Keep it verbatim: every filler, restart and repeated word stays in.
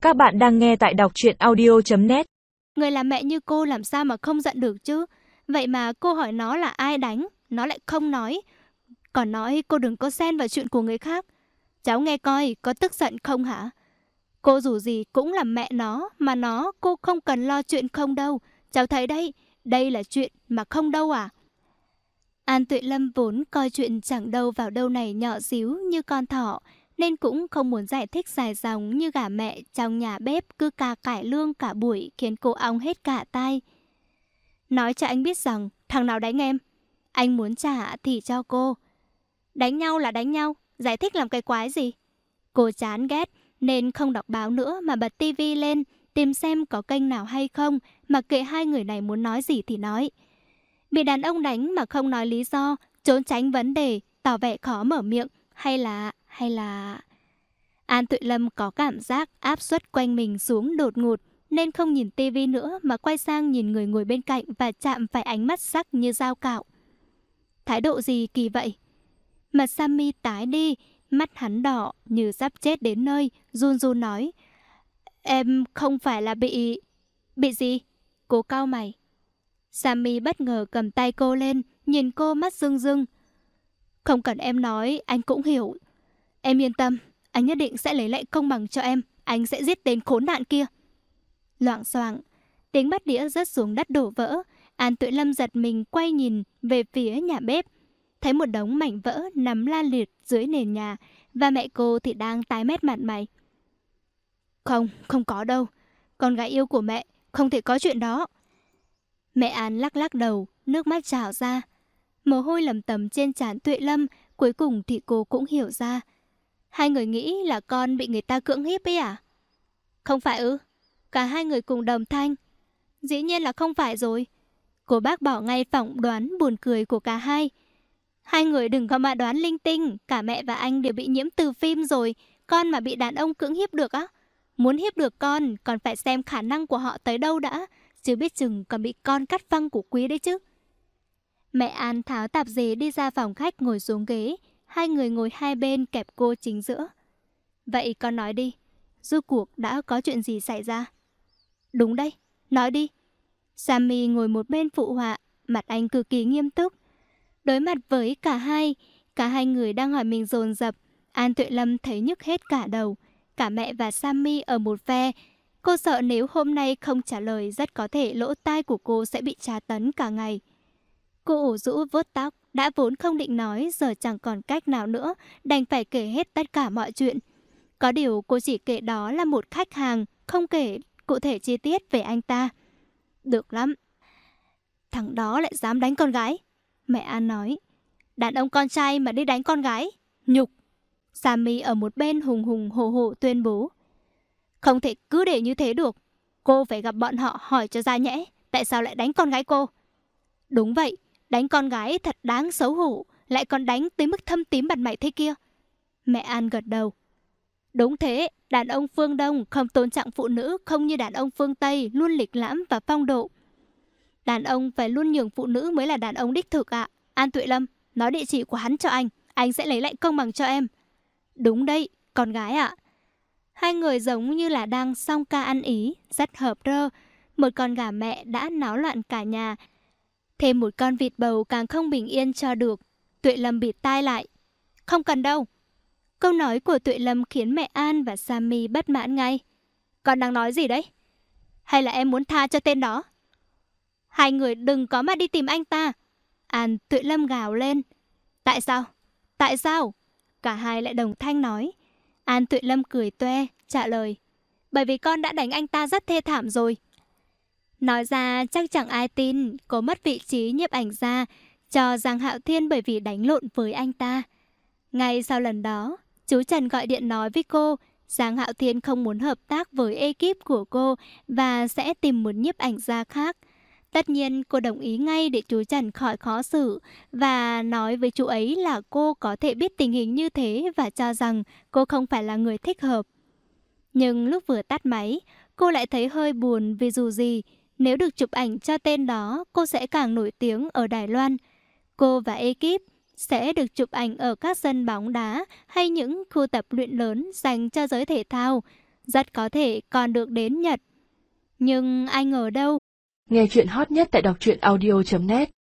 Các bạn đang nghe tại đọc truyện audio chấm net. Người làm mẹ như cô làm sao mà không giận được chứ? Vậy mà cô hỏi nó là ai đánh, nó lại không nói. Còn nói cô đừng có xen vào chuyện của người khác. Cháu nghe coi, có tức giận không hả? Cô dù gì cũng là mẹ nó, mà nó cô không cần lo chuyện không đâu. Cháu thấy đây, đây là chuyện mà không đâu à? An Tuệ Lâm vốn coi chuyện chẳng đâu vào đâu này nhỏ xíu như con thỏ, nên cũng không muốn giải thích dài dòng như gả mẹ trong nhà bếp cứ cà cải lương cả buổi khiến cô ong hết cả tai. Nói cho anh biết rằng thằng nào đánh em, anh muốn trả thì cho cô. Đánh nhau là đánh nhau, giải thích làm cái quái gì? Cô chán ghét nên không đọc báo nữa mà bật tivi lên tìm xem có kênh nào hay không, mà kệ hai người này muốn nói gì thì nói. Bị đàn ông đánh mà không nói lý do, trốn tránh vấn đề, tỏ vẻ khó mở miệng, hay là... hay là... An Tuệ Lâm có cảm giác áp suất quanh mình xuống đột ngột, nên không nhìn tivi nữa mà quay sang nhìn người ngồi bên cạnh và chạm phải ánh mắt sắc như dao cạo. Thái độ gì kỳ vậy? Mặt Sammy tái đi, mắt hắn đỏ như sắp chết đến nơi, run run nói. Em không phải là bị... Bị gì? Cô cau mày. Sammy bất ngờ cầm tay cô lên, nhìn cô mắt rưng rưng. Không cần em nói, anh cũng hiểu. Em yên tâm, anh nhất định sẽ lấy lại công bằng cho em. Anh sẽ giết tên khốn nạn kia. Loạng xoạng, tiếng bát đĩa rớt xuống đất đổ vỡ. An Tuệ Lâm giật mình quay nhìn về phía nhà bếp, thấy một đống mảnh vỡ nằm la liệt dưới nền nhà, và mẹ cô thì đang tái mét mặt mày. Không, không có đâu. Con gái yêu của mẹ, không thể có chuyện đó. Mẹ An lắc lắc đầu, nước mắt trào ra. Mồ hôi lầm tầm trên trán Tuệ Lâm. Cuối cùng thì cô cũng hiểu ra. Hai người nghĩ là con bị người ta cưỡng hiếp ấy à? Không phải ư? Cả hai người cùng đồng thanh. Dĩ nhiên là không phải rồi. Cô bác bỏ ngay phỏng đoán buồn cười của cả hai. Hai người đừng có mà đoán linh tinh. Cả mẹ và anh đều bị nhiễm từ phim rồi. Con mà bị đàn ông cưỡng hiếp được á? Muốn hiếp được con còn phải xem khả năng của họ tới đâu đã, chứ biết chừng còn bị con cắt phăng của quý đấy chứ. Mẹ An tháo tạp dề đi ra phòng khách ngồi xuống ghế. Hai người ngồi hai bên kẹp cô chính giữa. Vậy con nói đi, rốt cuộc đã có chuyện gì xảy ra? Đúng đây, nói đi. Sammy ngồi một bên phụ họa, mặt anh cực kỳ nghiêm túc. Đối mặt với cả hai, cả hai người đang hỏi mình dồn dập. An Tuệ Lâm thấy nhức hết cả đầu. Cả mẹ và Sammy ở một phe. Cô sợ nếu hôm nay không trả lời, rất có thể lỗ tai của cô sẽ bị tra tấn cả ngày. Cô ủ rũ vuốt tóc, đã vốn không định nói, giờ chẳng còn cách nào nữa, đành phải kể hết tất cả mọi chuyện. Có điều cô chỉ kể đó là một khách hàng, không kể cụ thể chi tiết về anh ta. Được lắm. Thằng đó lại dám đánh con gái. Mẹ An nói. Đàn ông con trai mà đi đánh con gái, nhục. Sammy ở một bên hùng hùng hổ hổ tuyên bố. Không thể cứ để như thế được. Cô phải gặp bọn họ hỏi cho ra nhẽ. Tại sao lại đánh con gái cô? Đúng vậy, đánh con gái thật đáng xấu hổ, lại còn đánh tới mức thâm tím mặt mày thế kia. Mẹ An gật đầu. Đúng thế, đàn ông phương Đông không tôn trọng phụ nữ, không như đàn ông phương Tây luôn lịch lãm và phong độ. Đàn ông phải luôn nhường phụ nữ mới là đàn ông đích thực ạ. À. An Tuệ Lâm, nói địa chỉ của hắn cho anh, anh sẽ lấy lại công bằng cho em. Đúng đấy, con gái ạ. À. Hai người giống như là đang song ca ăn ý, rất hợp rơ. Một con gà mẹ đã náo loạn cả nhà. Thêm một con vịt bầu càng không bình yên cho được. Tuệ Lâm bịt tai lại. Không cần đâu. Câu nói của Tuệ Lâm khiến mẹ An và Sammy bất mãn ngay. Con đang nói gì đấy? Hay là em muốn tha cho tên đó? Hai người đừng có mà đi tìm anh ta. An Tuệ Lâm gào lên. Tại sao? Tại sao? Cả hai lại đồng thanh nói. An Tuệ Lâm cười toe, trả lời. Bởi vì con đã đánh anh ta rất thê thảm rồi. Nói ra chắc chẳng ai tin. Cô mất vị trí nhiếp ảnh gia cho Giang Hạo Thiên bởi vì đánh lộn với anh ta. Ngay sau lần đó, chú Trần gọi điện nói với cô Giang Hạo Thiên không muốn hợp tác với ekip của cô và sẽ tìm một nhiếp ảnh gia khác. Tất nhiên cô đồng ý ngay để chú Trần khỏi khó xử và nói với chú ấy là cô có thể biết tình hình như thế và cho rằng cô không phải là người thích hợp. Nhưng lúc vừa tắt máy, cô lại thấy hơi buồn vì dù gì, nếu được chụp ảnh cho tên đó, cô sẽ càng nổi tiếng ở Đài Loan. Cô và ekip sẽ được chụp ảnh ở các sân bóng đá hay những khu tập luyện lớn dành cho giới thể thao. Rất có thể con được đến Nhật. Nhưng anh ở đâu? Nghe chuyện hot nhất tại đọc truyện audio chấm net